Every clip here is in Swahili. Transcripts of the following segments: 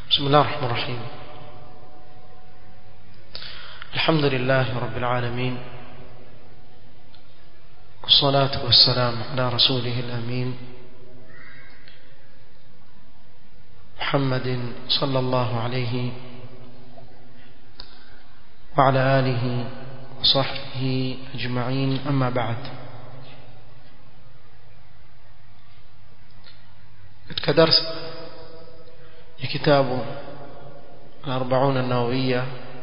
بسم الله الرحمن الرحيم. الحمد لله رب العالمين، والصلاة والسلام على رسوله الأمين محمد صلى الله عليه وعلى آله وصحبه أجمعين. أما بعد، katika darsa ya kitabu الأربعون النووية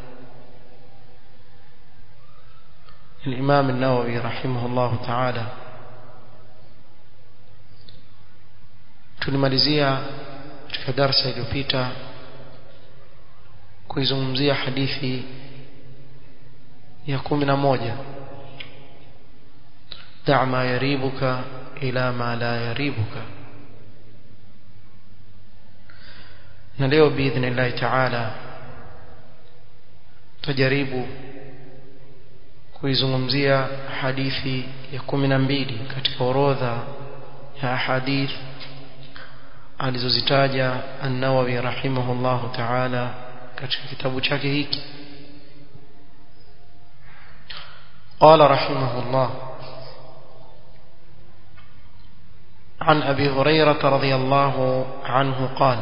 الإمام النووي رحمه الله تعالى, tulimalizia katika darsa iliyopita kuizungumzia hadithi ya 11, da' ma yaribuka ila ma la yaribuka. Na leo biidhnillahi ta'ala tutajaribu kuizungumzia hadithi ya 12 katika orodha ya hadith alizozitaja An-Nawawi rahimahullahu ta'ala katika kitabu chake hiki. Qala rahimahullah: عن أبي هريرة رضي الله عنه قال: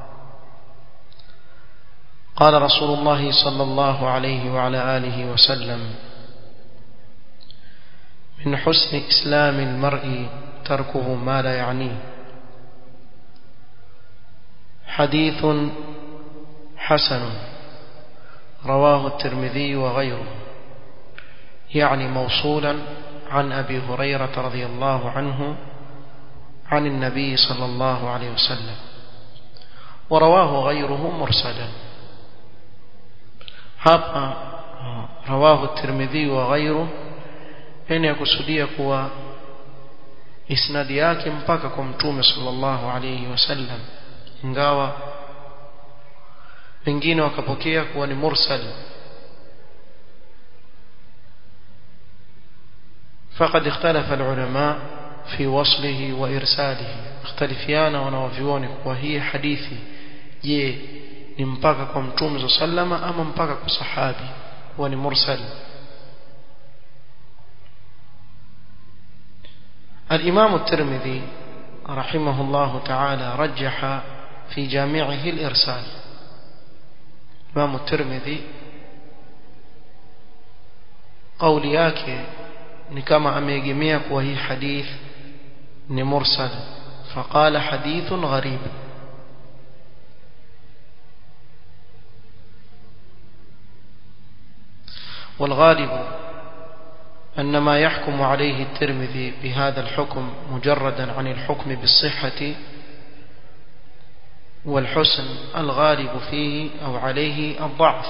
قال رسول الله صلى الله عليه وعلى آله وسلم: من حسن إسلام المرء تركه ما لا يعنيه. حديث حسن رواه الترمذي وغيره، يعني موصولا عن أبي هريرة رضي الله عنه عن النبي صلى الله عليه وسلم، ورواه غيره مرسلا. hapa rawahu at-Tirmidhi wa ghayruhu, yani yakusudia kuwa isnadi yake mpaka kwa mtume sallallahu alayhi wasallam, ingawa wengine wakapokea kuwa ni mursal. فقد اختلف العلماء في وصله وإرساله، اختلفيانا wanawavyuoni kwa hii hadithi, je ni mpaka kwa mtume sallama ama mpaka kwa sahabi, huwa ni mursal. الإمام الترمذي رحمه الله تعالى رجح في جامعه الإرسال. الإمام الترمذي قول yake ni kama ameegemea kwa hii hadith ni mursal, فقال حديث غريب. والغالب أن ما يحكم عليه الترمذي بهذا الحكم مجردا عن الحكم بالصحة والحسن، الغالب فيه أو عليه الضعف.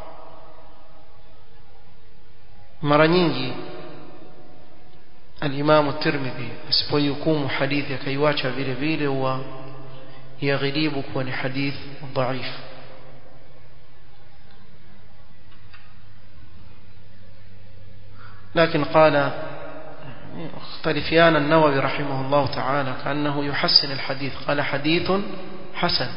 mara nyingi الإمام الترمذي asipohukumu hadithi akaiacha vile vile huwa yaghlibu kuwa ni hadith dhaif. لكن قال اختلفيان النووي رحمه الله تعالى كأنه يحسن الحديث، قال حديث حسن.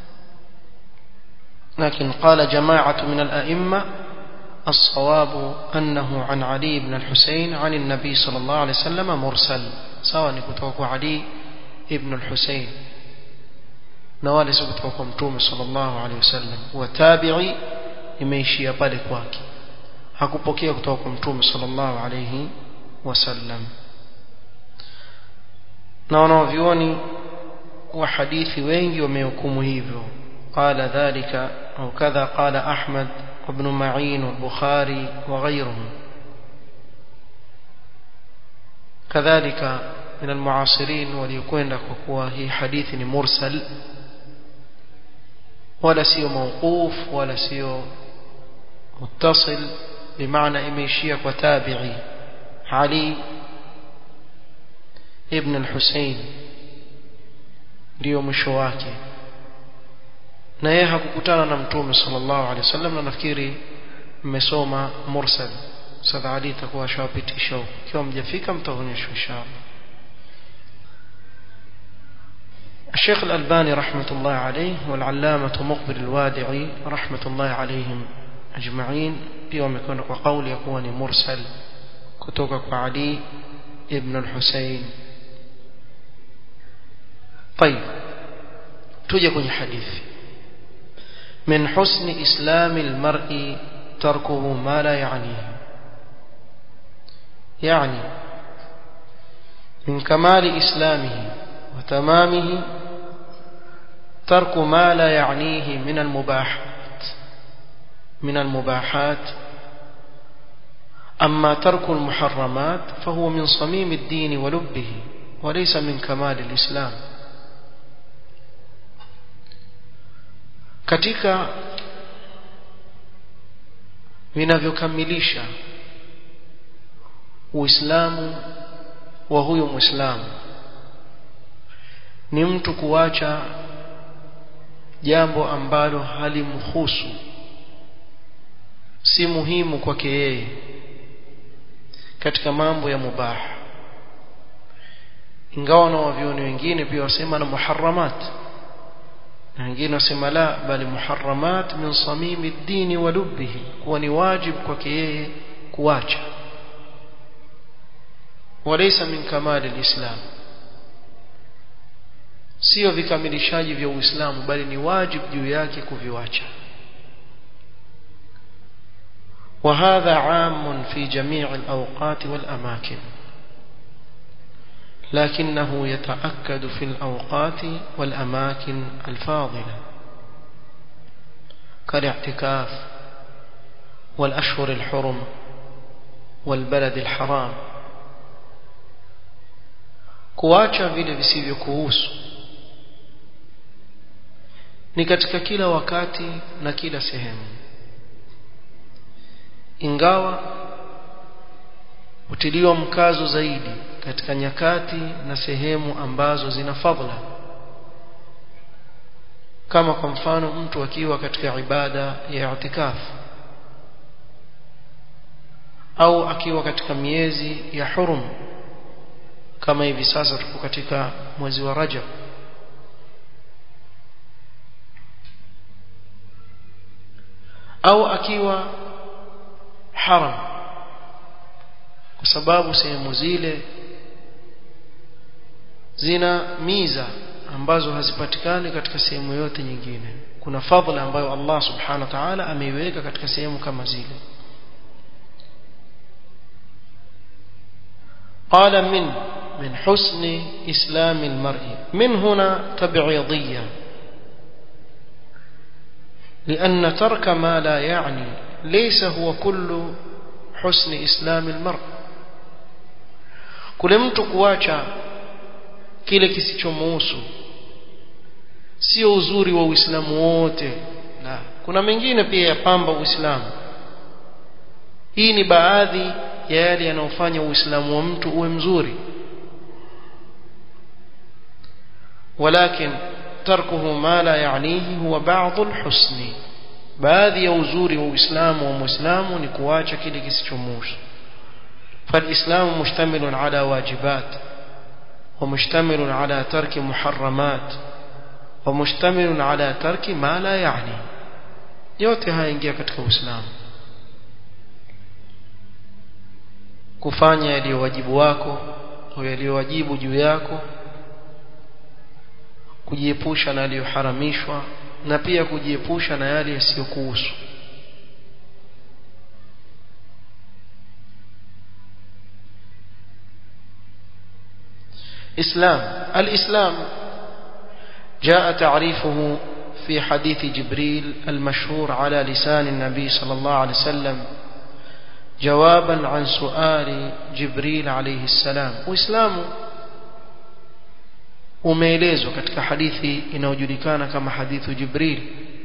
لكن قال جماعة من الأئمة الصواب أنه عن علي بن الحسين عن النبي صلى الله عليه وسلم مرسل، سواء كتوك علي بن الحسين نوالس كتوك متوم صلى الله عليه وسلم، وتابعي يميشي بالك واكي hakupokea kutoka kwa mtume sallallahu alayhi wasallam. na wanavyuoni wa hadithi wengi wamehukumu hivyo. qala dhalika au kadha qala Ahmad ibn Ma'in wa Bukhari wa ghayruhum. kadhalika min almuasirin waliokwenda kwa kuwa hii hadithi ni mursal wala sio mawquf wala sio muttasil, بمعنى imeishia kwa tabi'i Ali ibn al-Husayn ndio mwisho wake, na yeye hakukutana na mtume sallallahu alaihi wasallam. Na nafikiri mmesoma mursal, sasa Ali itakuwa shawapitisha huko, ikiwa mjafika mtaonyeshwa inshallah. الشيخ الألباني رحمة الله عليه والعلامة مقبل الوادعي رحمة الله عليهم أجمعين بيوم يكون وقول يكون مرسل كتوك علي ابن الحسين. طيب توجد حديث من حسن إسلام المرء تركه ما لا يعنيه، يعني من كمال إسلامه وتمامه ترك ما لا يعنيه من المباحات. أما ترك المحرمات فهو من صميم الدين ولبه وليس من كمال الإسلام. katika vinavyokamilisha Uislamu wa huyo Muislamu ni mtu kuacha jambo ambalo halimhusu, si muhimu kwake yeye katika mambo ya mubah. Ingawa na wavioni wengine pia wasema na muharramat, na wengine wasema la, bali muharramat min samimi ad-din wa lubbihi, kuwa ni wajibu kwake yeye kuacha, walaysa min kamali al-islam, sio vikamilishaji vya Uislamu bali ni wajibu juu yake kuviacha. وهذا عام في جميع الأوقات والأماكن، لكنه يتأكد في الأوقات والأماكن الفاضلة كالاعتكاف والأشهر الحرم والبلد الحرام. kuacha vile visivyokuhusu ni katika kila wakati na kila sehemu, ingawa utiliwa mkazo zaidi katika nyakati na sehemu ambazo zina fadhila, kama kwa mfano mtu akiwa katika ibada ya i'tikaf au akiwa katika miezi ya hurum, kama hivi sasa tuko katika mwezi wa Rajab, au akiwa haram, kwa sababu sehemu zile zina miza ambazo hazipatikani katika sehemu yote nyingine. Kuna fadhila ambayo Allah subhanahu wa ta'ala ameiweka katika sehemu kama zile. قال من حسن إسلام المرء، من هنا تبعيضية، لأن ترك ما لا يعني ليس هو كل حسن إسلام المرء. kule mtu kuacha kile kisichomuhusu sio uzuri wa Uislamu wote, na kuna mengine pia yapamba Uislamu. Hii ni baadhi ya yale yanayofanya Uislamu wa mtu uwe mzuri. ولكن تركه ما لا يعنيه هو بعض الحسن، baadhi ya uzuri wa Uislamu wa Muislamu ni kuacha kile kisichomuhusu. فالإسلام مشتمل على واجبات، ومشتمل على ترك محرمات، ومشتمل على ترك ما لا يعني. yote haya ingia katika Uislamu. Kufanya yaliyo wajibu wako au yaliyo wajibu juu yako, kujiepusha na yaliyoharamishwa, na pia kujiepusha na yale yasiyokuhusu. الإسلام جاء تعريفه في حديث جبريل المشهور على لسان النبي صلى الله عليه وسلم جوابا عن سؤال جبريل عليه السلام. وإسلام umeelezwa katika hadithi inayojulikana kama hadithu Jibril,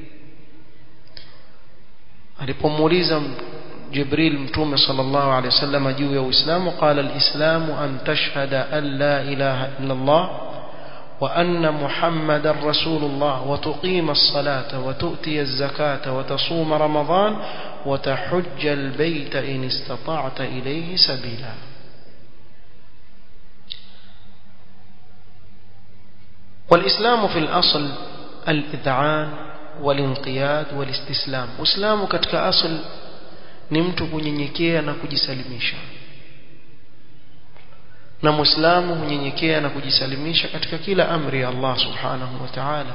alipomuuliza Jibril mtume sallallahu alayhi wasallam juu ya Uislamu, qala al-islamu an tashhada an la ilaha illa Allah wa anna Muhammadar rasulullah wa tuqima as-salata wa tu'ti az-zakata wa tasuma ramadan wa tahujja al-bayta in istata'ta ilayhi sabila. والإسلام في الأصل الإذعان والانقياد والاستسلام. Uislamu katika asl ni mtu kunyenyekea na kujisalimisha, na muislamu hunyenyekea na kujisalimisha katika kila amri ya Allah subhanahu wa ta'ala.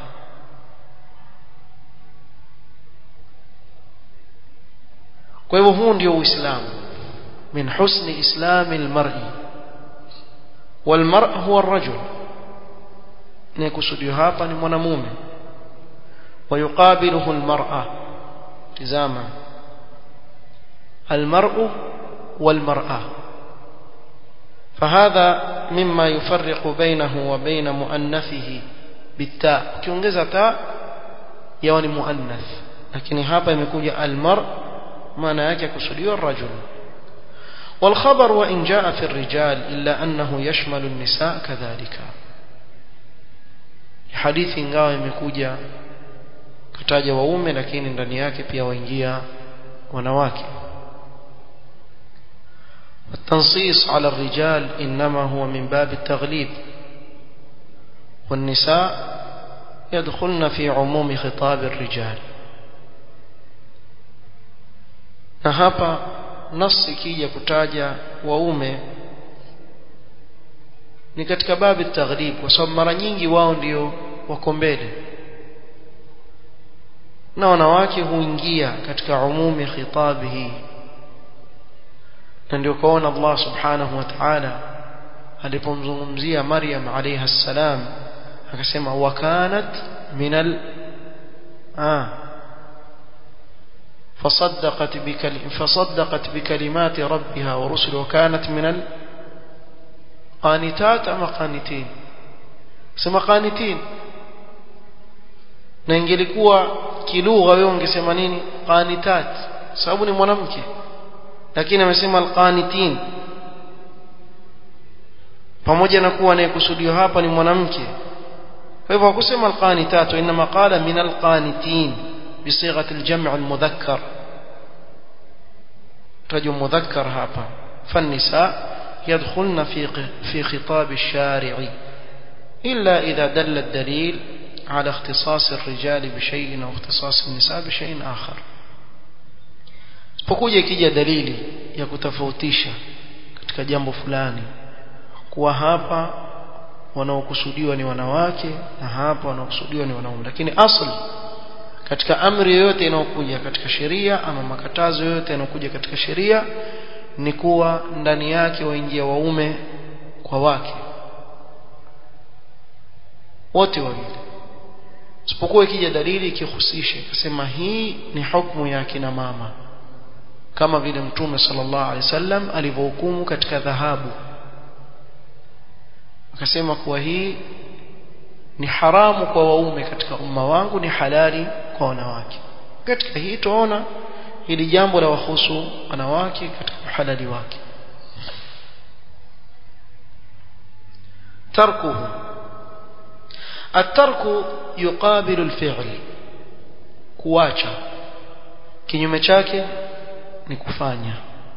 Kwa hivyo huu ndio Uislamu. min husni islami almar'i walmar' huwa ar-rajul, ni kusudio hapa ni mwanamume, ويقابله المرأة. تزاما المرء والمرأة، فهذا مما يفرق بينه وبين مؤنثه بالتاء. كيونجeza تاء يعني مؤنث، lakini hapa imekuja المرء maana yake kusudio الرجل. والخبر وإن جاء في الرجال إلا أنه يشمل النساء كذلك. حديث ingawa imekuja kutaja waume lakini ndani yake pia waingia wanawake. التنصيص على الرجال إنما هو من باب التغليب، والنساء يدخلن في عموم خطاب الرجال. na hapa nasi kija kutaja waume ni katika babu at-taghlib, kwa sababu mara nyingi wao ndio wako mbele na wanawake huingia katika umumi khitabi hii. na ndio kaona Allah subhanahu wa ta'ala alipomzungumzia Maryam alayha salam akasema wakanat minal فصدقت بكلمات ربها ورسله وكانت من القانتات أم قانتين. سما قانتين، na ingelikuwa kilugha wewe ungesema nini? Qanitat, sababu ni mwanamke, lakini amesema alqanitin, pamoja na kuwa anayekusudiwa hapa ni mwanamke. kwa hivyo hakusema alqanitat, inma qala min alqanitin بصيغه الجمع المذكر، رجل مذكر hapa. فالنساء يدخلن في خطاب الشارع إلا إذا دل الدليل على اختصاص الرجال بشيء أو اختصاص النساء بشيء آخر. Sipokuja ikija dalili ya kutofautisha katika jambo fulani kuwa hapa wanaokusudiwa ni wanawake na hapa wanaokusudiwa ni wanaume, lakini asli katika amri yoyote inayokuja katika sheria ama makatazo yoyote yanayokuja katika sheria ni kuwa ndani yake waingia waume kwa wake wote wawili, isipokuwa ikija dalili ikihusisha ikasema hii ni hukumu ya kina mama, kama vile Mtume sallallahu alaihi wasallam alivyohukumu katika dhahabu, akasema kuwa hii ni haramu kwa waume katika umma wangu, ni halali kwa wanawake. Katika hii tuona hili jambo la wahusu wanawake katika halali wake. tarkuhu الترك يقابل الفعل، kuacha kinyume chake ni kufanya.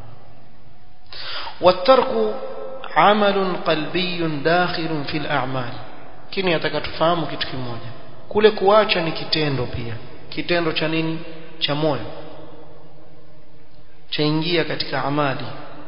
والترك عمل قلبي داخل في الأعمال. Kini nataka tufahamu kitu kimoja, kule kuacha ni kitendo pia. Kitendo cha nini? Cha moyo, chaingia katika amali.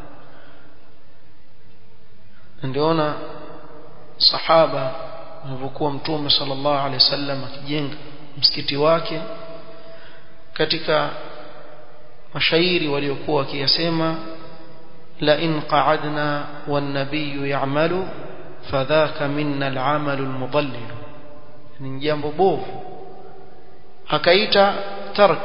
Ndiona sahaba alipokuwa Mtume sallallahu alaihi wasallam akijenga msikiti wake, katika mashairi waliokuwa wakiyasema la in qa'adna wan nabiyyu ya'malu fadhaka minna al-'amalu al-mudallil, ni jambo bovu. Akaita tark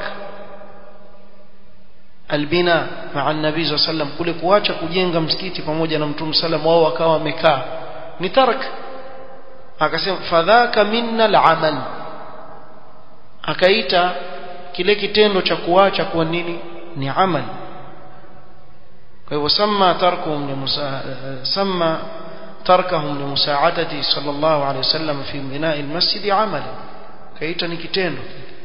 albina ma'a an-nabii sallallahu alayhi wasallam, kule kuacha kujenga msikiti pamoja na Mtume sallam, wao wakawa wamekaa, ni tark. Akasema fadhaka minna al-'amal, akaita kile kitendo cha kuacha kuwa nini? Ni amal. kwa hivyo sama تركهم لمساعدته صلى الله عليه وسلم في بناء المسجد عملا، kaita ni kitendo.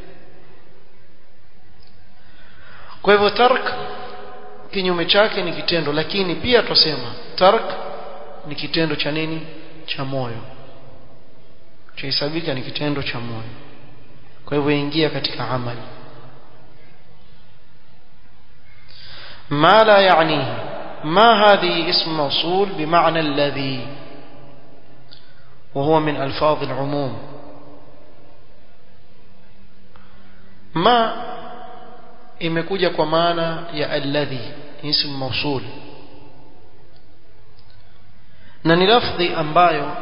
kwa hivyo tark kinyume chake ni kitendo, lakini pia tusema tark ni kitendo cha nini? Cha moyo. chahesabika ni kitendo cha moyo kwa hivyo ingia katika amali ما لا يعنيه ما هذه اسم موصول بمعنى الذي وهو من ألفاظ العموم ما imekuja kwa maana ya alladhi ism mawsul na ni lafdhi ambayo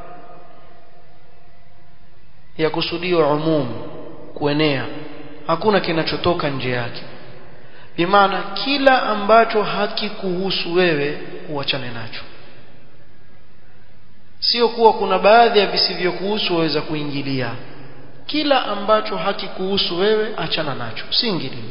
yakusudiwa umum kuenea hakuna kinachotoka nje yake bimaana kila ambacho hakikuhusu wewe uachane nacho sio kuwa kuna baadhi ya visivyokuhusu waweza kuingilia kila ambacho hakikuhusu wewe achana nacho usiingilie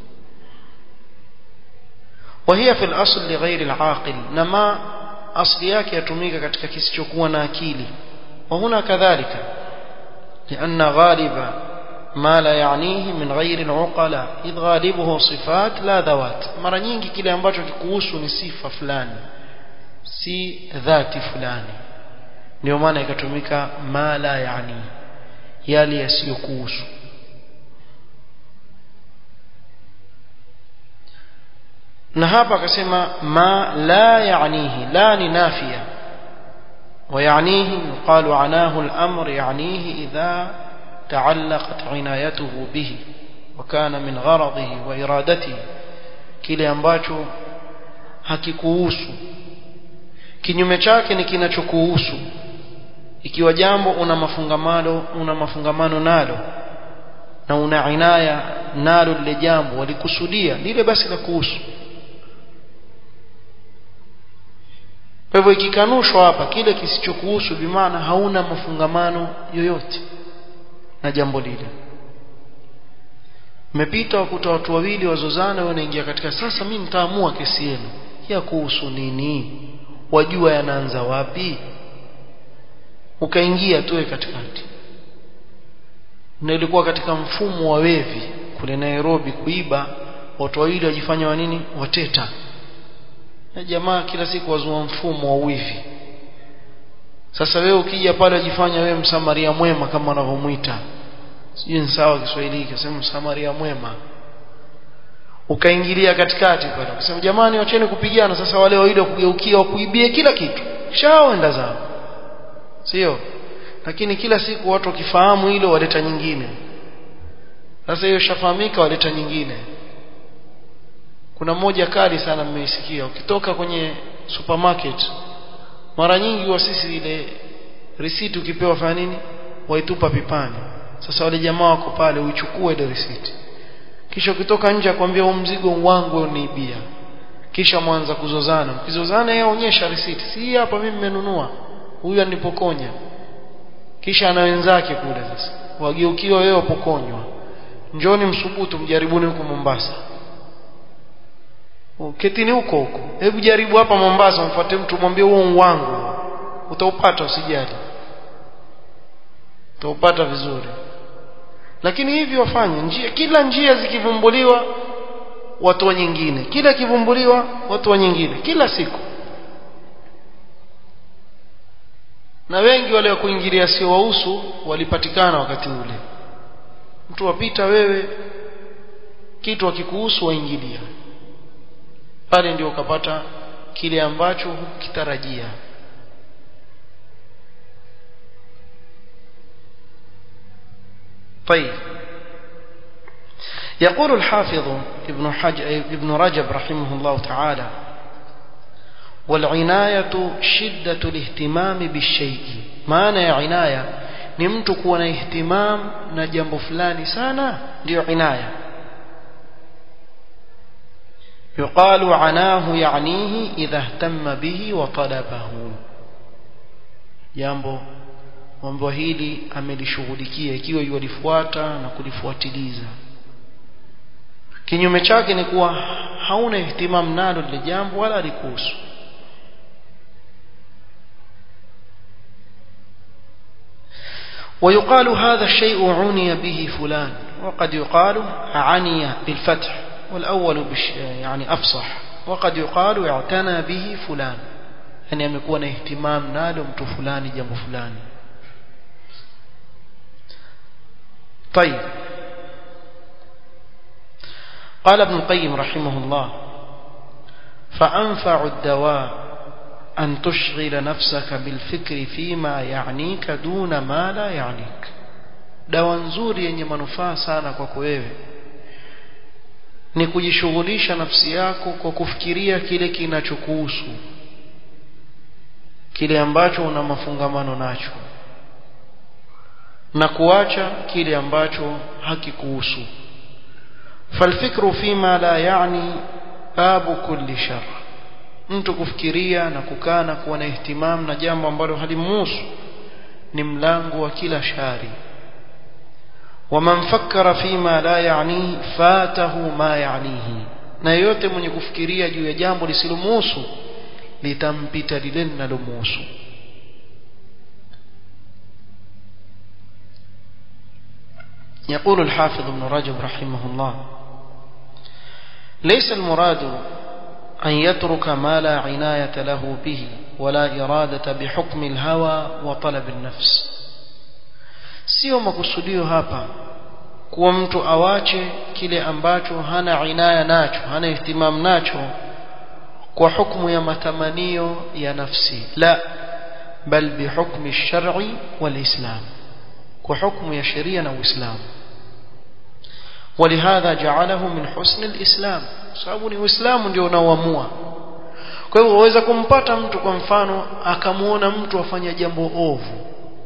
وهي في الأصل لغير العاقل نما أصل yake yatumika katika kisichokuwa na akili وهنا كذلك لأن غالب ما لا يعنيه من غير العقلاء إذ غالبه صفات لا ذوات mara nyingi kile ambacho kikuhusu ni sifa fulani si dhati fulani ndio maana ikatumika ma la yani yale yasiyokuhusu na hapa akasema ma la yanihi la ni nafia ويعنيه يقال عناه الأمر يعنيه إذا تعلقت عنايته به وكان من غرضه وإرادته kile ambacho hakikuhusu kinyume chake ni kinachokuhusu ikiwa jambo una mafungamano nalo na una inaya nalo lile jambo walikusudia lile basi la kuhusu kwa hivyo ikikanushwa hapa kile kisichokuhusu bimaana hauna mafungamano yoyote na jambo lile mmepita wakuta watu wawili wazozana wanaingia katika sasa mimi nitaamua kesi yenu ya kuhusu nini wajua yanaanza wapi ukaingia tu katikati na ilikuwa katika mfumo wa wevi kule Nairobi kuiba watu wawili wajifanya wa nini wateta na jamaa kila siku wazua mfumo wa wivi sasa wewe ukija pale wajifanya wewe msamaria mwema kama wanavyomuita sijui sawa Kiswahili kisema msamaria mwema ukaingilia katikati pale ukasema jamani wacheni kupigana sasa wale wawili wakugeukia wakuibie kila kitu shaoenda zao sio lakini kila siku watu wakifahamu hilo waleta nyingine sasa hiyo shafahamika waleta nyingine kuna mmoja kali sana mmeisikia ukitoka kwenye supermarket mara nyingi wa sisi ile receipt ukipewa fanya nini waitupa pipani sasa wale jamaa wako pale uichukue ile receipt kisha ukitoka nje akwambia huu mzigo wangu uniibia kisha mwanza kuzozana ukizozana yeye aonyesha receipt si hapa mimi nimenunua huyu anipokonya kisha ana wenzake kule sasa wageukiwa wewe upokonywa njoni msubutu mjaribuni huko Mombasa ketini huko hebu jaribu hapa Mombasa mfuate mtu mwambie huo wangu utaupata usijali utaupata vizuri lakini hivi wafanye kila njia zikivumbuliwa watu wa nyingine kila kivumbuliwa watu wa nyingine kila siku na wengi wale wa kuingilia sio wahusu walipatikana wakati ule mtu wapita wewe kitu akikuhusu waingilia pale ndio ukapata kile ambacho hukitarajia طيب يقول الحافظ ابن رجب رحمه الله تعالى والعناية شدة الاهتمام بالشيء معنى عناية ni mtu kuwa na ihtimam na jambo fulani sana ndio inaya يقال عناه يعنيه إذا اهتم به وطلبه jambo hili amelishughulikia ikiwa yulifuata na kulifuatiliza kinyume chake ni kuwa hauna ihtimam nalo lile jambo wala alikuhusu ويقال هذا الشيء عني به فلان وقد يقال عني بالفتح والأول يعني أفصح وقد يقال اعتنى به فلان يعني يكون اهتمام ناله mtu fulani jambo fulani طيب قال ابن القيم رحمه الله فأنفع الدواء أن تشغل نفسك بالفكر فيما يعنيك دون ما لا يعنيك. dawa nzuri yenye manufaa sana kwako wewe ni kujishughulisha nafsi yako kwa kufikiria kile kinachokuhusu, kile ambacho una mafungamano nacho, na kuacha kile ambacho hakikuhusu. falfikru fima la yani babu kulli shar, mtu kufikiria na kukaa na kuwa na ihtimam na jambo ambalo halimhusu ni mlango wa kila shari. ومن فكر فيما لا يعنيه فاته ما يعنيه, na yote mwenye kufikiria juu ya jambo lisilomhusu litampita lile linalomhusu. يقول الحافظ ابن رجب رحمه الله ليس المراد أن يترك ما لا عناية له به ولا إرادة بحكم الهوى وطلب النفس. sio makusudio hapa kuwa mtu awache kile ambacho hana inaya nacho, hana ihtimam nacho kwa hukumu ya matamanio ya nafsi, la bal bihukmi ash-shar'i wal-islam, kwa hukumu ya sheria na Uislamu. ولهذا جعله من حسن الإسلام, sababu ni Uislamu ndio unaoamua. kwa hivyo waweza kumpata mtu kwa mfano akamuona mtu afanya jambo ovu,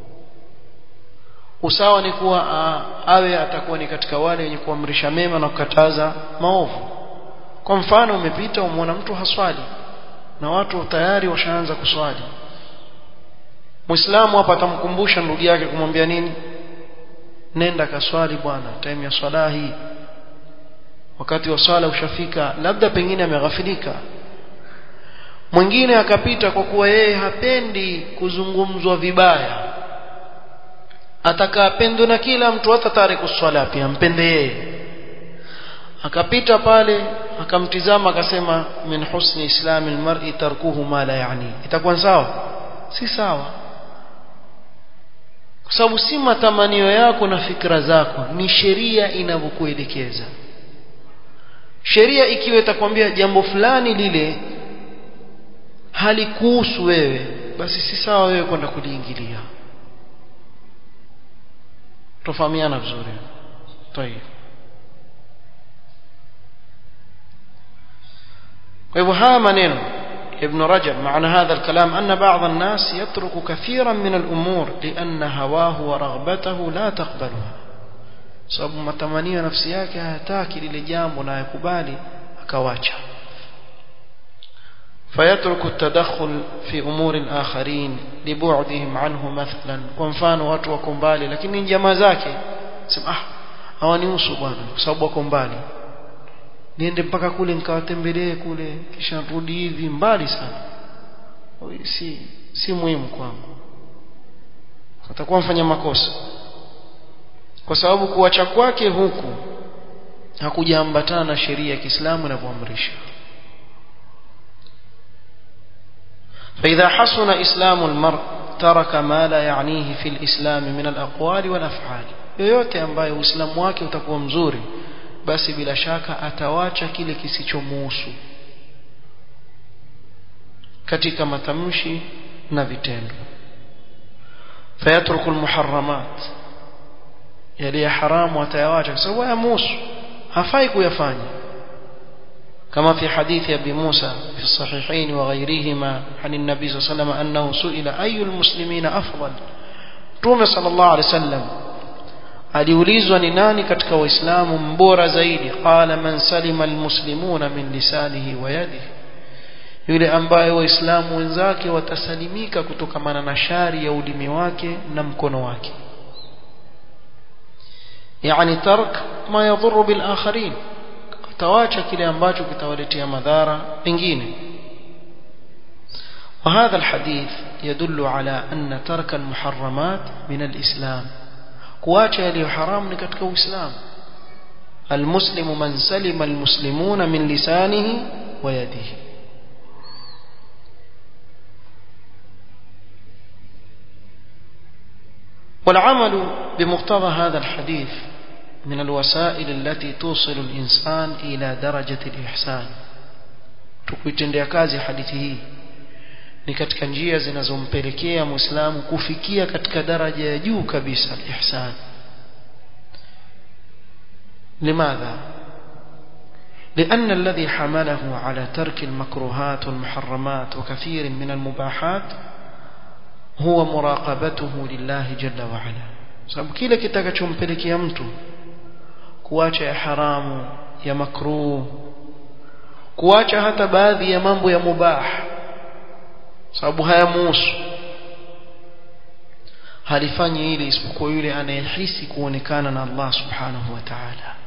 usawa ni kuwa awe atakuwa ni katika wale wenye kuamrisha mema na kukataza maovu. kwa mfano umepita umeona mtu haswali na watu tayari washaanza kuswali, Muislamu hapa atamkumbusha ndugu yake kumwambia nini? Nenda kaswali bwana, time ya swala hii, wakati wa swala ushafika. Labda pengine ameghafilika. Mwingine akapita kwa kuwa yeye hapendi kuzungumzwa vibaya, atakapendwa na kila mtu, hata tariku swala pia mpende yeye, akapita pale akamtizama akasema min husni islami almar'i tarkuhu ma la yani, itakuwa sawa? Si sawa, kwa sababu si matamanio yako na fikra zako, ni sheria inavyokuelekeza. Sheria ikiwa itakwambia jambo fulani lile halikuhusu wewe, basi si sawa wewe kwenda kuliingilia. tufahamiana vizuri. طيب kwa hivyo haya maneno ابن رجب معنى هذا الكلام أن بعض الناس يترك كثيرا من الأمور لأن هواه ورغبته لا تقبلها, sababu matamanio nafsi yake hayataki lile jambo na yakubali akawacha. فيترك التدخل في أمور الآخرين لبعدهم عنه مثلا, kwa mfano watu wako mbali lakini jamaa zake sema hawanihusu bwana kwa sababu wako mbali, niende mpaka kule nikawatembelee kule kisha rudi hivi mbali sana, si muhimu kwangu, atakuwa mfanya makosa, kwa sababu kuacha kwake huku hakujaambatana na sheria ya Kiislamu inavyoamrisha. فإذا حسن إسلام المرء ترك ما لا يعنيه في الإسلام من الأقوال والأفعال, yoyote ambaye Uislamu wake utakuwa mzuri basi bila shaka atawacha kile kisichomuhusu katika matamshi na vitendo. فيترك المحرمات, yale ya haramu atayawacha kwa sababu hayamuhusu, hafai kuyafanya. كما في حديث أبي موسى في الصحيحين وغيرهما عن النبي صلى الله عليه وسلم أنه سئل أي المسلمين أفضل, Mtume صلى الله عليه وسلم aliulizwa ni nani katika waislamu mbora zaidi, qala man salima almuslimuna min lisanihi wa yadihi, yule ambaye waislamu wenzake watasalimika kutokana na shari ya ulimi wake na mkono wake. yani tark ma yadhurru bil akharin, tawacha kile ambacho kitawaletea madhara pengine. وهذا الحديث يدل على أن ترك المحرمات من الإسلام, kuacha yaliyo haramu ni katika Uislamu. المسلم من سلم المسلمون من لسانه ويده. والعمل بمقتضى هذا الحديث من الوسائل التي توصل الإنسان إلى درجة الإحسان. tukitendea kazi hadithi hii ni katika njia zinazompelekea muislamu kufikia katika daraja ya juu kabisa al-ihsan. لماذا؟ لأن الذي حمله على ترك المكروهات والمحرمات وكثير من المباحات هو مراقبته لله جل وعلا. sababu kile kitakachompelekea mtu kuacha ya haramu, ya makruh, kuacha hata baadhi ya mambo ya mubah sababu hayamuhusu, halifanyi hili isipokuwa yule anayehisi kuonekana na Allah subhanahu wa ta'ala,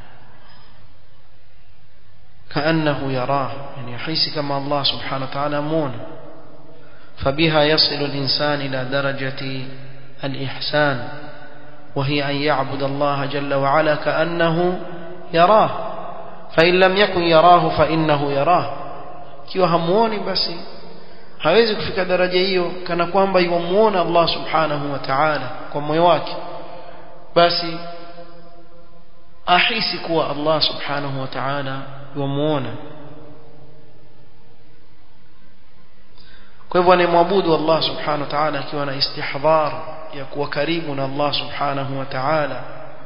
kaannahu yarah, yani yahisi kama Allah subhanahu wa ta'ala amuona. فبها يصل الإنسان إلى درجة الإحسان وهي أن يعبد الله جل وعلا كأنه يراه، فإن لم يكن يراه فإنه يراه. kiwa hamuoni basi hawezi kufika daraja hiyo kana kwamba yuamuona Allah subhanahu wa ta'ala kwa moyo wake, basi ahisi kuwa Allah subhanahu wa ta'ala yuamuona. kwa hivyo anamwabudu Allah subhanahu wa ta'ala akiwa na istihdhar ya kuwa karibu na Allah subhanahu wa ta'ala,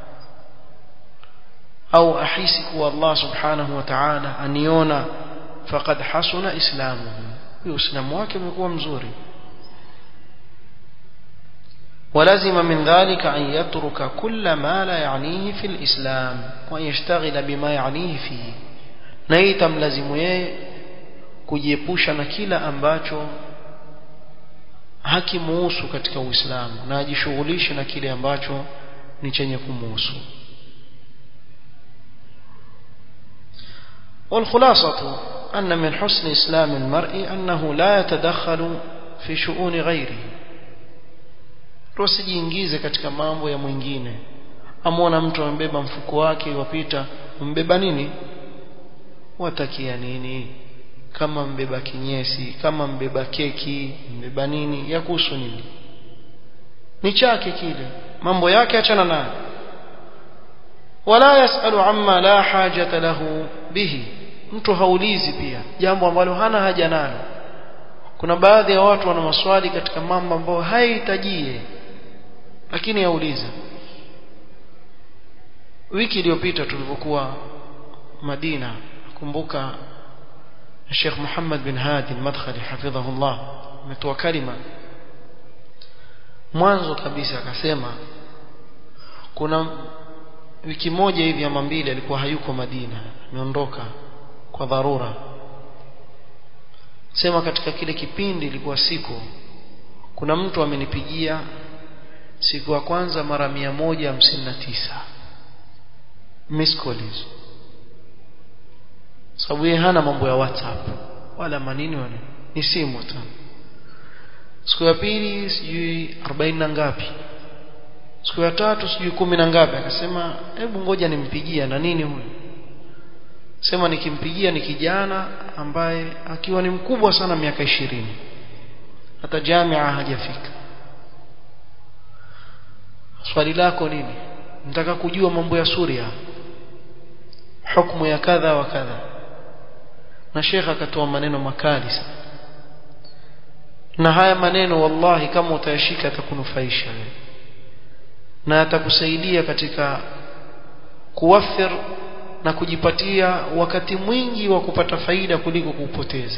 au ahisi kuwa Allah subhanahu wa ta'ala aniona, faqad hasuna islamuhu, uislamu wake umekuwa mzuri. ولازم من ذلك أن يترك كل ما لا يعنيه في الإسلام ويشتغل بما يعنيه فيه. na hii tamlazimu yeye kujiepusha na kila ambacho hakimuhusu katika Uislamu na ajishughulishe na kile ambacho ni chenye kumuhusu. والخلاصة أن من حسن إسلام المرء أنه لا يتدخل في شؤون غيره. tusijiingize katika mambo ya mwingine. Amona mtu amebeba mfuko wake wapita, mbeba nini? Watakia nini? Kama mbeba kinyesi, kama mbeba keki, mbeba nini, yakuhusu nini? Ni chake kile, mambo yake achana nayo. wala yasalu amma la hajata lahu bihi, mtu haulizi pia jambo ambalo hana haja nalo. kuna baadhi ya watu wana maswali katika mambo ambayo haihitajie lakini yauliza. wiki iliyopita tulipokuwa Madina, kumbuka Sheikh Muhammad bin Hadi al-Madkhali hafidhahullah ametoa kalima mwanzo kabisa, akasema kuna wiki moja hivi ama mbili alikuwa hayuko Madina, ameondoka kwa dharura. Sema katika kile kipindi ilikuwa siku, kuna mtu amenipigia siku ya kwanza mara 159 miss calls, sababu yeye hana mambo ya WhatsApp wala manini wala ni simu tu. Siku ya pili sijui 40 na ngapi, siku ya tatu sijui 10 na ngapi. Akasema hebu ngoja nimpigie. Na nini huyo? Sema nikimpigia ni kijana ambaye akiwa ni mkubwa sana, miaka 20, hata jamia hajafika. swali lako nini? Nataka kujua mambo ya Suria, hukumu ya kadha wa kadha. Na Sheikh akatoa maneno makali sana, na haya maneno wallahi kama utayashika atakunufaisha wewe na atakusaidia katika kuwafir na kujipatia wakati mwingi wa kupata faida kuliko kupoteza.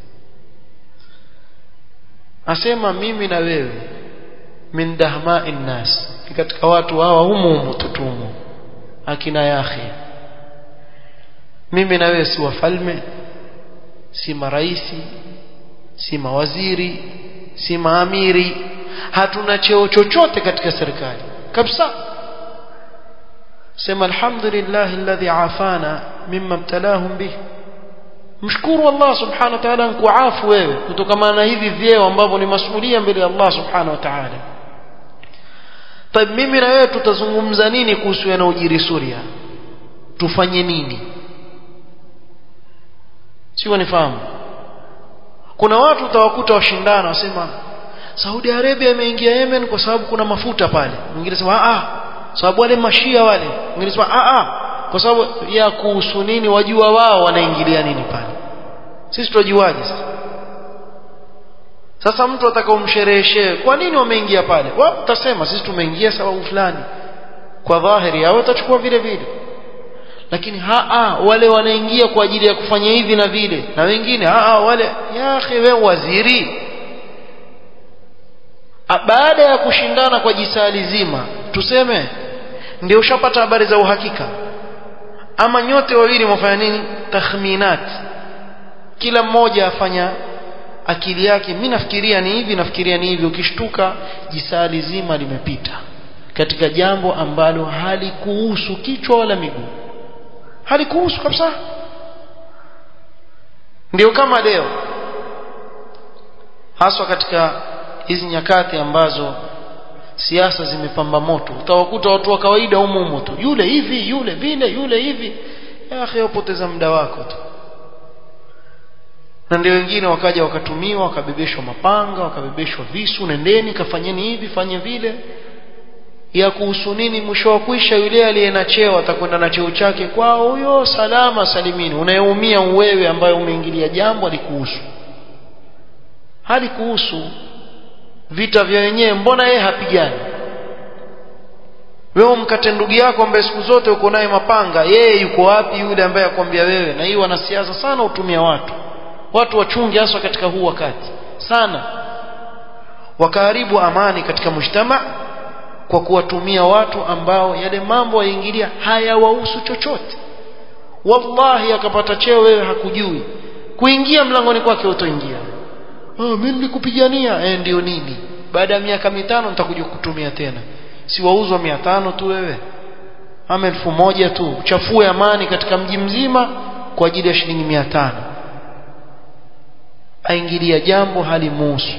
Asema mimi na wewe min dahma'in nas, katika watu hawa humu tutumu akina yahi. Mimi na wewe si wafalme, si maraisi, si mawaziri, si maamiri, hatuna cheo chochote katika serikali kabisa. Sema alhamdulillah alladhi afana mimma ibtalahum bih, mshukuru Allah subhanahu wa ta'ala nkuafu wewe kutokana na hivi vyeo ambavyo ni masuhulia mbele ya Allah subhanahu wa ta'ala. Taib, mimi na wewe tutazungumza nini kuhusu yanayojiri Suria? Tufanye nini? Sio, nifahamu. Kuna watu utawakuta washindana wasema Saudi Arabia imeingia Yemen kwa sababu kuna mafuta pale. Mwingine sema sababu wale mashia wale ningesema kwa sababu ya kuhusu nini, wajua wao wanaingilia nini pale, sisi tujuaje sasa mtu atakaomshereheshe kwa nini wameingia pale, wao utasema sisi tumeingia sababu fulani, kwa dhahiri yao watachukua vile vile, lakini wale wanaingia kwa ajili ya kufanya hivi na vile, na wengine wale ya akhi wewe waziri, baada ya kushindana kwa jisali zima tuseme ndio ushapata habari za uhakika, ama nyote wawili mfanya nini, takhminat, kila mmoja afanya akili yake, mimi nafikiria ni hivi, nafikiria ni hivi, ukishtuka jisali zima limepita katika jambo ambalo halikuhusu kichwa wala miguu, halikuhusu kabisa. Ndio kama leo haswa katika hizi nyakati ambazo siasa zimepamba moto, utawakuta watu wa kawaida humo tu, yule hivi yule vile yule hivi, ya akhi upoteza muda wako tu. Na ndio wengine wakaja wakatumiwa, wakabebeshwa mapanga, wakabebeshwa visu, nendeni kafanyeni hivi fanye vile, ya kuhusu nini? Mwisho wa kuisha yule aliye na cheo atakwenda na cheo chake kwao, huyo salama salimini. Unayeumia wewe ambaye umeingilia jambo alikuhusu, halikuhusu vita vya wenyewe, mbona yeye hapigani? Wewe mkate ndugu yako ambaye siku zote uko naye mapanga, yeye yuko wapi yule ambaye akwambia wewe? Na hii wanasiasa sana utumia watu wachunge hasa katika huu wakati sana, wakaharibu amani katika mujtama kwa kuwatumia watu ambao yale mambo yaingilia hayawahusu chochote. Wallahi akapata cheo wewe hakujui, kuingia mlangoni kwake utoingia, mimi nilikupigania, ndio nini? Baada ya miaka 5 nitakuja kukutumia tena, si wauzwa 500 tu wewe, ama 1000 tu, uchafue amani katika mji mzima kwa ajili ya shilingi 500. Aingilia jambo halimuhusu.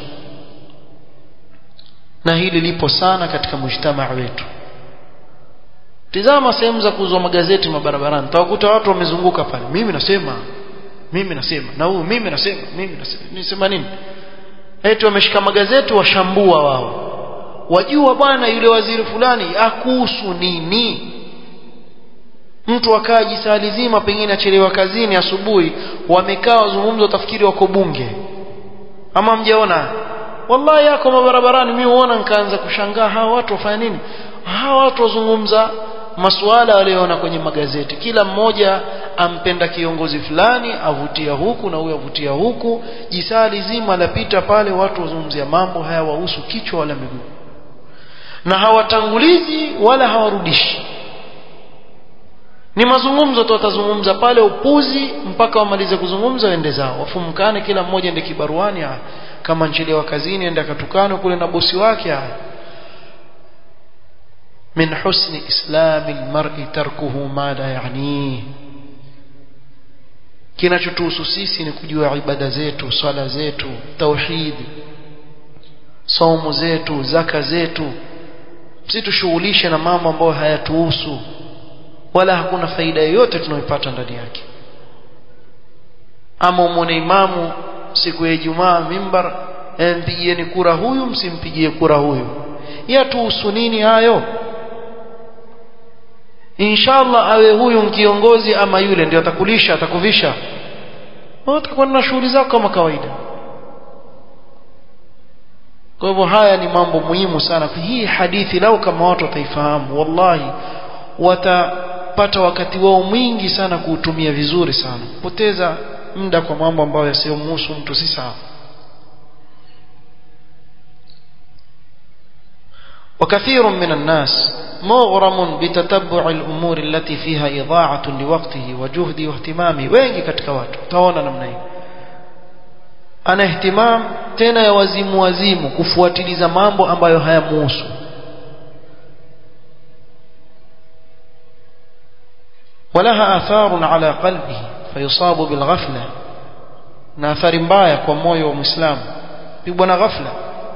Na hili lipo sana katika mujtamaa wetu. Tizama sehemu za kuuzwa magazeti mabarabarani, utakuta watu wamezunguka pale, mimi nasema na huyu mimi nasema nisema nini? Eti wameshika magazeti washambua wao, wajua bwana yule waziri fulani akuhusu nini? Mtu akaa jisali zima, pengine achelewa kazini asubuhi, wamekaa wazungumza, utafikiri wako bunge. Ama mjaona? Wallahi yako mabarabarani, mimi huona nikaanza kushangaa hawa watu wafanya nini? Hawa watu wazungumza masuala waliyoona kwenye magazeti, kila mmoja ampenda kiongozi fulani, avutia huku na huyo avutia huku, jisali zima lapita pale, watu wazungumzia mambo hayawahusu kichwa wala miguu, na hawatangulizi wala hawarudishi. Ni mazungumzo tu, watazungumza pale upuzi mpaka wamalize kuzungumza waende zao, wafumkane, kila mmoja ende kibaruani, kama nchelewa kazini ende akatukane kule na bosi wake. min husni islami almar'i tarkuhu ma la yani. Kinachotuhusu sisi ni kujua ibada zetu, swala zetu, tauhid, saumu zetu, zaka zetu, msitushughulishe na mambo ambayo hayatuhusu wala hakuna faida yoyote tunayoipata ndani yake. Ama umone imamu siku ya Ijumaa mimbar, mpigieni kura huyu, msimpigie kura huyu, yatuhusu nini hayo? Inshallah awe huyu kiongozi ama yule ndio atakulisha, atakuvisha, utakuwa na shughuli zako kama kawaida. Kwa hivyo haya ni mambo muhimu sana. Hii hadithi lau kama watu wataifahamu, wallahi watapata wakati wao mwingi sana kuutumia vizuri sana. Poteza muda kwa mambo ambayo yasiyomhusu mtu si sawa. وكثير من الناس مغرم بتتبع الأمور التي فيها إضاعة لوقته وجهده واهتمامه. wengi katika watu utaona namna hii, ana ihtimam tena ya wazimu kufuatiliza mambo ambayo hayamuhusu. ولها آثار على قلبه فيصاب بالغفلة. na athari mbaya kwa moyo wa Muislamu, pigwa na ghafla.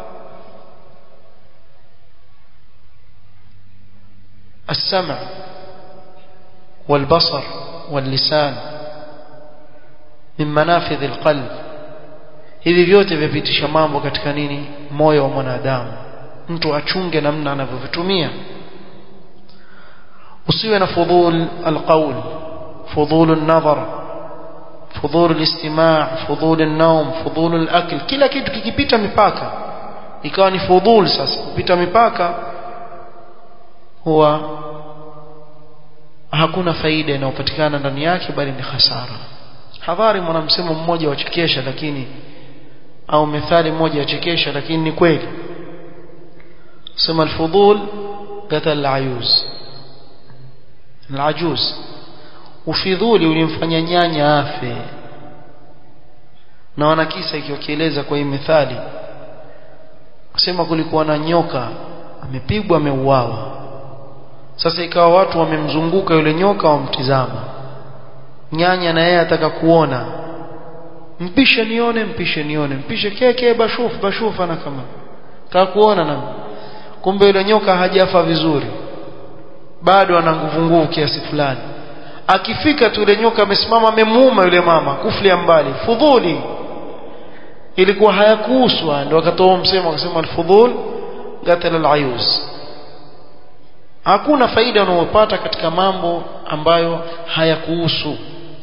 السمع والبصر واللسان من منافذ القلب. hivi vyote vipitisha mambo katika nini? Moyo wa mwanadamu. Mtu achunge namna anavyovitumia. usiwe na fudhul alqawl, fudhul an-nadhar, fudhul al-istima', fudhul an-nawm, fudhul al-akl. Kila kitu kikipita mipaka ikawa ni fudhul, sasa kupita mipaka huwa hakuna faida inayopatikana ndani yake, bali ni hasara. Hadhari mwana msemo mmoja wachekesha lakini, au methali moja yachekesha lakini ni kweli. Sema al-fudhul qatal al-ayuz, al-ajuz, ufidhuli ulimfanya nyanya afe. Na wana kisa ikieleza kwa hii methali, kusema kulikuwa na nyoka amepigwa, ameuawa. Sasa ikawa watu wamemzunguka yule nyoka wamtizama. Nyanya na yeye ataka kuona, mpishe nione, mpishe nione, mpishe keke, bashuf ana kama taka kuona. Na kumbe yule nyoka hajafa vizuri, bado ana nguvu kiasi fulani. Akifika tu yule nyoka amesimama, amemuuma yule mama kuflia mbali. Fudhuli ilikuwa hayakuhuswa, ndio akatoa msemo akasema al-fudhul qatal al-ayuz. Hakuna faida unayopata katika mambo ambayo hayakuhusu.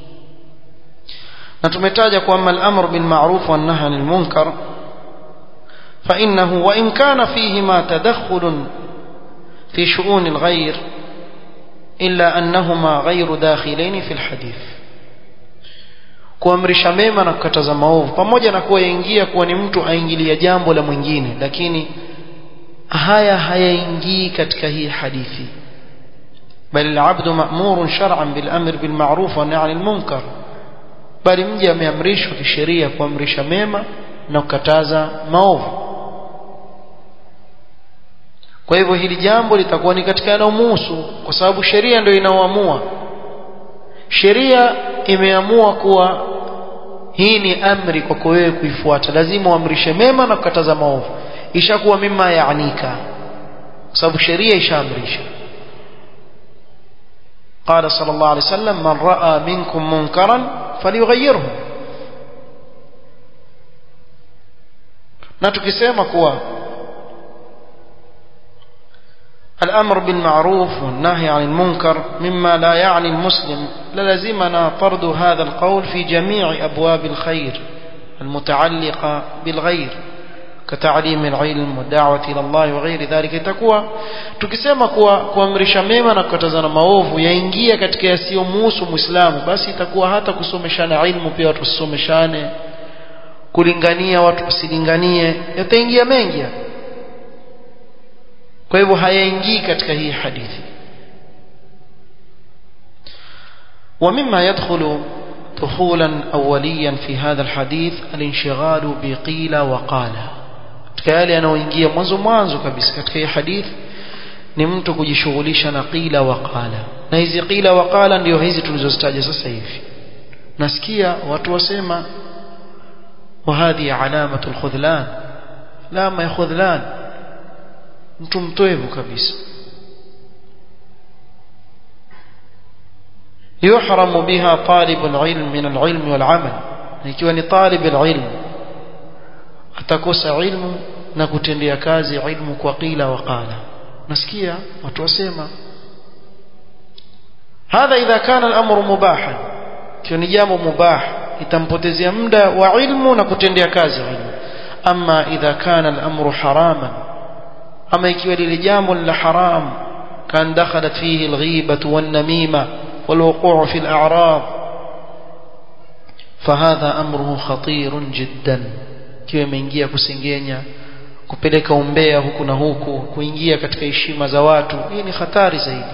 Na tumetaja kwamba al-amr bil ma'ruf wan nahy 'anil munkar fa innahu wa in kana fihi ma tadakhul fi shu'un al-ghayr illa annahuma ghayru dakhilain fi al-hadith. Kuamrisha mema na kukataza maovu, pamoja na kuwa yaingia kuwa ni mtu aingilia jambo la mwingine, lakini haya hayaingii katika hii hadithi. Bali al-'abdu ma'murun shar'an bil amr bil ma'ruf wa nahy 'anil munkar, bali mja ameamrishwa kisheria kuamrisha mema na kukataza maovu. Kwa hivyo hili jambo litakuwa ni katika yanayomhusu, kwa sababu sheria ndio inaoamua. Sheria imeamua kuwa hii ni amri kwako wewe kuifuata, lazima uamrishe mema na kukataza maovu. Ishakuwa mimma yaanika, kwa sababu sheria ishaamrisha. قال صلى الله عليه وسلم من رأى منكم منكرا فليغيره. na tukisema kuwa الأمر بالمعروف والنهي عن المنكر مما لا يعني المسلم، لازمنا طرد هذا القول في جميع أبواب الخير المتعلقة بالغير كتعليم العلم والدعوة إلى الله وغير ذلك. itakuwa tukisema kuamrisha mema na kukataza maovu yaingia katika yasiyomhusu Muislamu, basi itakuwa hata kusomeshana ilmu pia watu wasomeshane, kulingania watu wasilinganie, yataingia mengi. Kwa hivyo hayaingii katika hii hadithi. ومما يدخل دخولا أوليا في هذا الحديث الانشغال بقيل وقال. katika yale yanayoingia mwanzo kabisa katika hii hadith ni mtu kujishughulisha na qila wa qala. Na hizi qila wa qala ndio hizi tulizozitaja sasa hivi. Nasikia watu wasema wa hadhi alamatul khudhlan, alama ya khudhlan, mtu mtoevu kabisa. yuhramu biha talibul ilm min al-ilm wal amal. Ikiwa ni talib al-ilm atakosa ilmu na kutendea kazi ilmu kwa qila wa qala. Nasikia watu wasema hadha idha kana al-amru mubahan, kio ni jambo mubah itampotezea muda wa ilmu na kutendea kazi ilmu. Amma idha kana al-amru haraman, ama ikiwa lile jambo la haram, kan dakhalat fihi al-ghibatu wan-namima wal-wuqu' fi al-a'rad, fahadha amruhu khatirun jiddan. Kiwa imeingia kusengenya, kupeleka umbea huku na huku, kuingia katika heshima za watu, hii ni hatari zaidi.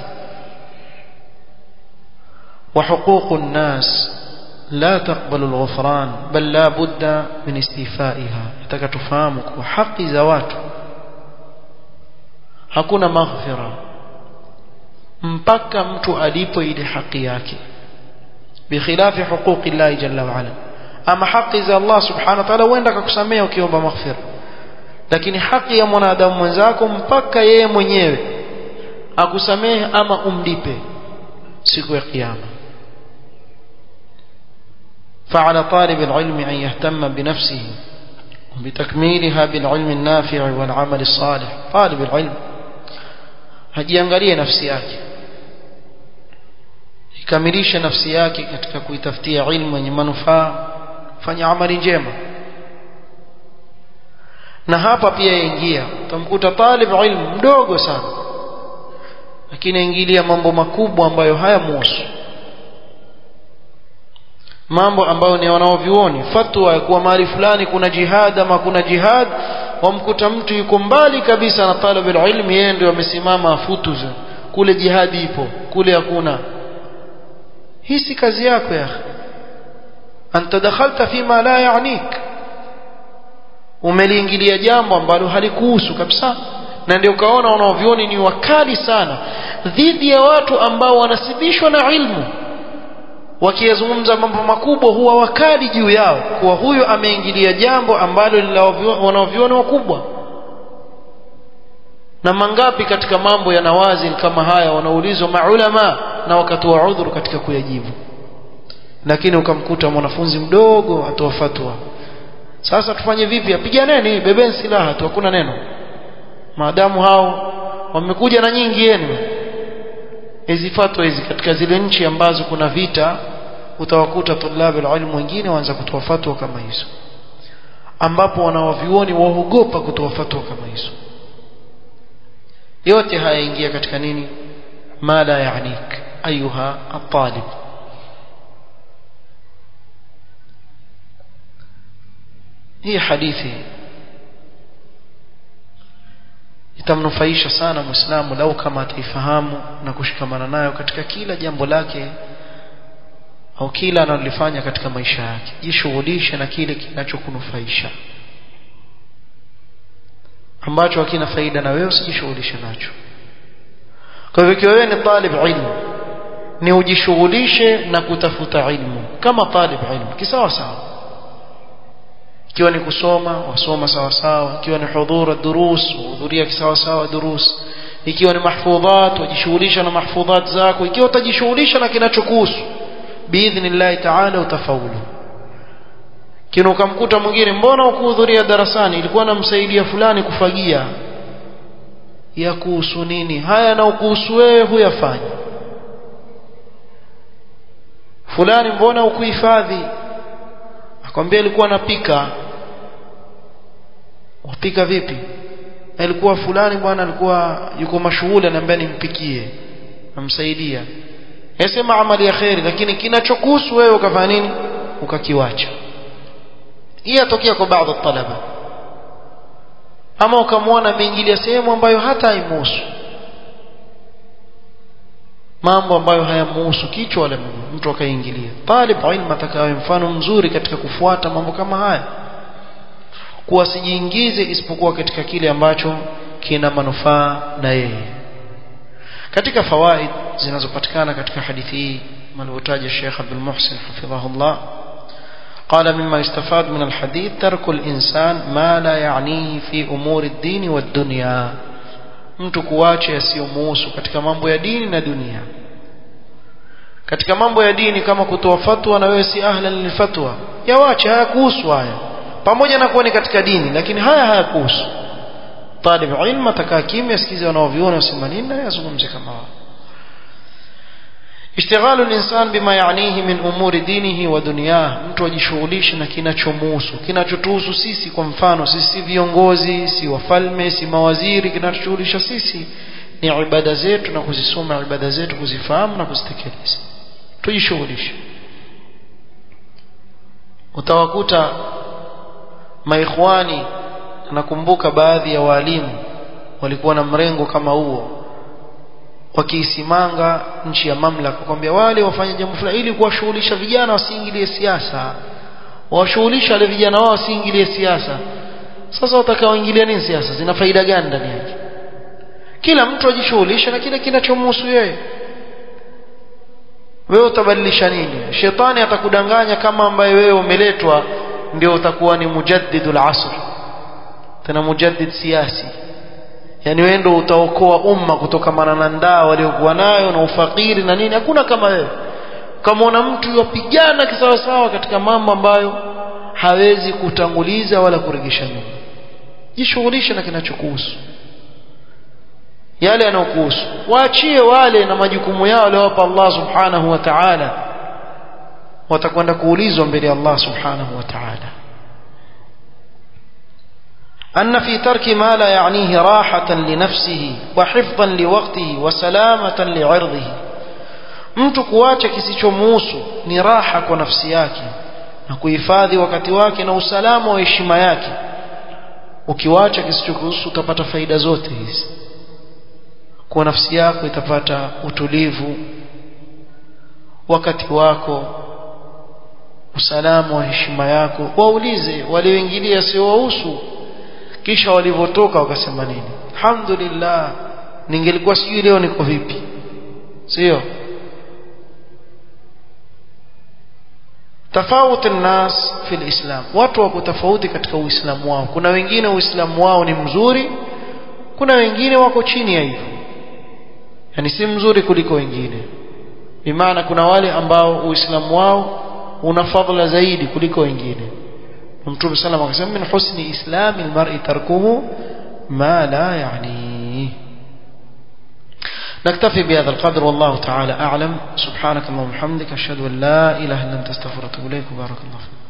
Wa huququn nas la taqbalu al-ghufran bal la budda min istifaiha. Nataka tufahamu kwa haki za watu hakuna maghfira mpaka mtu alipo ile haki yake, bikhilafi huquqi Allah jalla wa ala. Ama haki za Allah subhanahu wa ta'ala huenda akakusamea ukiomba maghfira, lakini haki ya mwanadamu mwenzako mpaka yeye mwenyewe akusamehe ama umlipe siku ya kiyama. فعلى طالب العلم أن يهتم بنفسه بتكميلها بالعلم النافع والعمل الصالح. طالب العلم hajiangalie nafsi yake ikamilishe nafsi yake katika kuitafutia ilmu yenye manufaa, fanya amali njema. Na hapa pia yaingia, utamkuta talib ilmu mdogo sana lakini ingilia mambo makubwa ambayo hayamuhusu, mambo ambayo ni wanaovioni fatwa ya kuwa mahali fulani kuna jihad ama kuna jihad, wamkuta mtu yuko mbali kabisa na talib ilmu, yeye ndio amesimama afutuza kule jihadi ipo kule hakuna. Hii si kazi yako ya akhi, anta dakhalta fima la ya'nik, umeliingilia jambo ambalo halikuhusu kabisa. Na ndio kaona wanaovioni ni wakali sana dhidi ya watu ambao wanasibishwa na ilmu, wakiyazungumza mambo makubwa huwa wakali juu yao, kwa huyo ameingilia jambo ambalo wanaovioni wakubwa. Na mangapi katika mambo ya nawazil kama haya wanaulizwa maulama na wakatoa udhuru katika kuyajibu, lakini ukamkuta mwanafunzi mdogo atoa fatwa. Sasa tufanye vipi? Apiganeni, bebeni silaha tu, hakuna neno. Maadamu hao wamekuja na nyingi yenu, hizi fatwa hizi katika zile nchi ambazo kuna vita, utawakuta tulabu ilmu wengine waanza kutoa fatwa kama hizo, ambapo wanawavioni waogopa kutoa fatwa kama hizo. Yote haya ingia katika nini? Ma la ya'nik ayuha at-talib. Hii hadithi itamnufaisha sana Muislamu lau kama ataifahamu na kushikamana nayo katika kila jambo lake au kila analolifanya katika maisha yake. Jishughulishe na kile kinachokunufaisha, ambacho hakina faida na wewe usijishughulishe nacho. Kwa hivyo ikiwa wewe ni talib ilmu, ni ujishughulishe na kutafuta ilmu kama talib ilmu kisawa sawa. Ikiwa ni kusoma, wasoma sawa sawa. Ikiwa ni hudhura durus, hudhuria kisawa sawa durus. Ikiwa ni mahfudhat, wajishughulisha na mahfudhat zako. Ikiwa utajishughulisha na kinachokuhusu, biidhnillah ta'ala utafaulu. Kino ukamkuta mwingine, mbona ukuhudhuria darasani, ilikuwa namsaidia fulani kufagia, ya kuhusu nini? Haya na ukuhusu wewe huyafanya. Fulani mbona ukuhifadhi, akwambia alikuwa anapika. Wapika vipi? Alikuwa fulani bwana alikuwa yuko mashughuli, ananiambia nimpikie, namsaidia. Yasema amali ya khairi, lakini kinachokuhusu wewe ukafanya nini? Ukakiwacha. Hii yatokea kwa baadhi ya talaba. Ama ukamwona ameingilia sehemu ambayo hata haimuhusu, mambo ambayo hayamuhusu kichwa wala mtu akaingilia. Talib ilmu atakaye mfano mzuri katika kufuata mambo kama haya, kuwa sijiingize isipokuwa katika kile ambacho kina manufaa na yeye. Katika fawaid zinazopatikana katika hadithi hii maliotaja Sheikh Abdul Muhsin hafidhahullah, قال مما يستفاد من الحديث ترك الإنسان ما لا يعنيه في أمور الدين والدنيا. mtu kuacha yasiyomuhusu katika mambo ya dini na dunia. Katika mambo ya dini kama kutoa fatwa na wewe si ahlan lilfatwa, yawache, hayakuhusu haya, pamoja na kuwa ni katika dini, lakini haya hayakuhusu. Talib ilmu atakaa kimya, asikize wanaoviona wasema nini na yazungumze kama wao. Ishtighalu al-insan bima ya'nihi min umuri dinihi wa dunyah, mtu ajishughulishe na kinachomuhusu, kinachotuhusu sisi. Kwa mfano sisi si viongozi, si wafalme, si mawaziri. Kinachotuhusu sisi ni ibada zetu, na kuzisoma ibada zetu, kuzifahamu na kuzitekeleza. Tujishughulishe. Utawakuta maikhwani, nakumbuka baadhi ya walimu walikuwa na mrengo kama huo, wakiisimanga nchi ya mamlaka kwambia wale wafanye jambo fulani ili kuwashughulisha vijana wasiingilie siasa, washughulisha wale vijana wao wasiingilie siasa. Sasa watakaoingilia nini siasa? Zina faida gani ndani yake? Kila mtu ajishughulisha na kile kinachomhusu yeye. Wewe utabadilisha nini? Shetani atakudanganya kama ambaye wewe umeletwa ndio utakuwa ni mujaddidul asr, tena mujaddid siasi. Yani wewe ndio utaokoa umma kutokamana na ndaa waliokuwa nayo na ufakiri na nini. Hakuna kama wewe. Kama una mtu yopigana kisawa sawa katika mambo ambayo hawezi kutanguliza wala kuregesha nyuma, jishughulishe na kinachokuhusu. yale yanayokuhusu waachie wale na majukumu yao aliyowapa Allah subhanahu wa ta'ala watakwenda kuulizwa mbele ya Allah subhanahu wa ta'ala أن في ترك ما لا يعنيه راحة لنفسه وحفظا لوقته وسلامة لعرضه mtu kuacha kisichomuhusu ni raha kwa nafsi yake na kuhifadhi wakati wake na usalama wa heshima yake ukiwacha kisichokuhusu utapata faida zote hizi kwa nafsi yako itapata utulivu wakati wako usalama wa heshima yako waulize walioingilia sio wahusu kisha walivotoka wakasema nini alhamdulillah ningelikuwa sijui leo niko vipi sio tofauti الناس في الاسلام watu wako tofauti katika uislamu wao kuna wengine uislamu wao ni mzuri kuna wengine wako chini ya hivyo yani si mzuri kuliko wengine bimaana kuna wale ambao uislamu wao una fadhila zaidi kuliko wengine Mtume sallallahu alayhi wasallam min husni islami almar'i tarkuhu ma la yani نكتفي بهذا القدر والله تعالى أعلم سبحانك اللهم وبحمدك أشهد أن لا إله إلا أنت استغفرك وأتوب إليك بارك الله فيك